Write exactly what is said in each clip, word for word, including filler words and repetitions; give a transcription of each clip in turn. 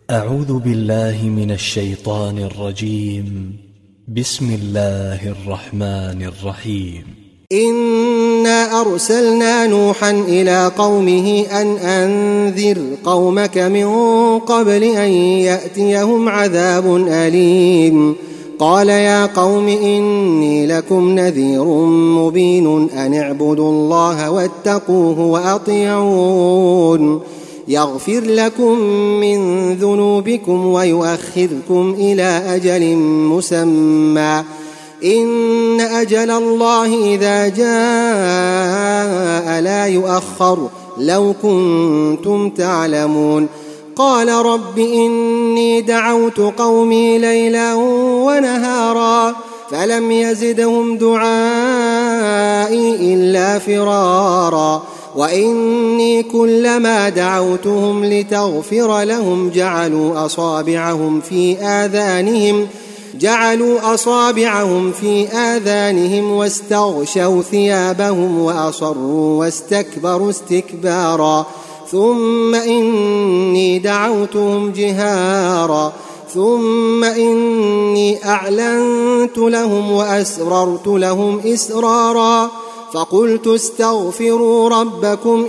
أعوذ بالله من الشيطان الرجيم. بسم الله الرحمن الرحيم. إنا أرسلنا نوحا إلى قومه أن أنذر قومك من قبل أن يأتيهم عذاب أليم. قال يا قوم إني لكم نذير مبين أن اعبدوا الله واتقوه وأطيعون يغفر لكم من ذنوبكم ويؤخركم إلى أجل مسمى إن أجل الله إذا جاء لا يؤخر لو كنتم تعلمون. قال رب إني دعوت قومي ليلا ونهارا فلم يزدهم دعائي إلا فرارا وإني كلما دعوتهم لتغفر لهم جعلوا أصابعهم في آذانهم جعلوا أصابعهم في آذانهم واستغشوا ثيابهم وأصروا واستكبروا استكبارا ثم إني دعوتهم جهارا ثم إني أعلنت لهم وأسررت لهم إسرارا فقلت استغفروا ربكم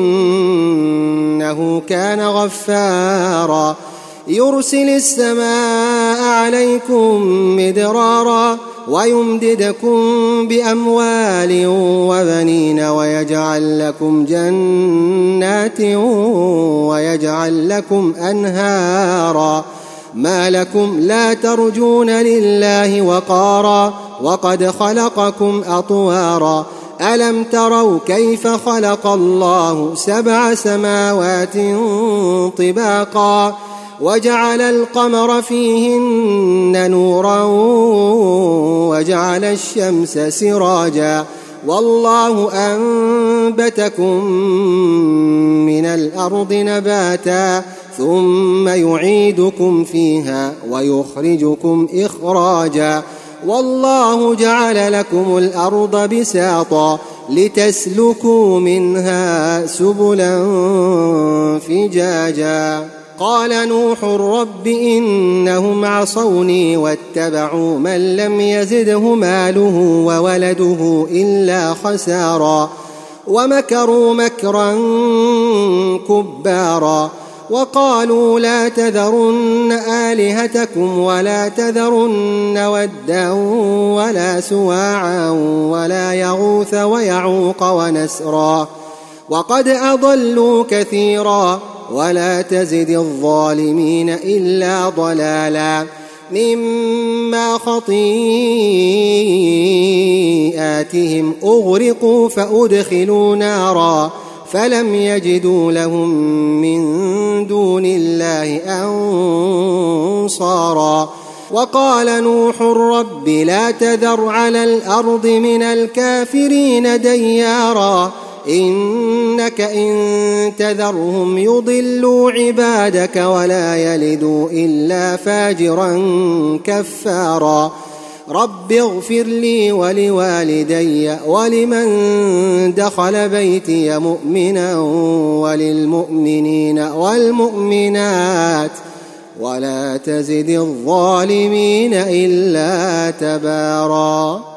إنه كان غفارا يرسل السماء عليكم مدرارا ويمددكم بأموال وبنين ويجعل لكم جنات ويجعل لكم أنهارا ما لكم لا ترجون لله وقارا وقد خلقكم أطوارا ألم تروا كيف خلق الله سبع سماوات طباقا وجعل القمر فيهن نورا وجعل الشمس سراجا والله أنبتكم من الأرض نباتا ثم يعيدكم فيها ويخرجكم إخراجا والله جعل لكم الأرض بساطا لتسلكوا منها سبلا فجاجا. قال نوح رب إنهم عصوني واتبعوا من لم يزده ماله وولده إلا خسارا ومكروا مكرا كبارا وقالوا لا تذرن آلهتكم ولا تذرن ودا ولا سواعا ولا يغوث ويعوق ونسرا وقد أضلوا كثيرا ولا تزد الظالمين إلا ضلالا مما خطيئاتهم أغرقوا فأدخلوا نارا فلم يجدوا لهم من دون الله أنصارا وقال نوح رب لا تذر على الأرض من الكافرين ديارا إنك إن تذرهم يضلوا عبادك ولا يلدوا إلا فاجرا كفارا رب اغفر لي ولوالدي ولمن دخل بيتي مؤمنا وللمؤمنين والمؤمنات ولا تزد الظالمين إلا تبارا.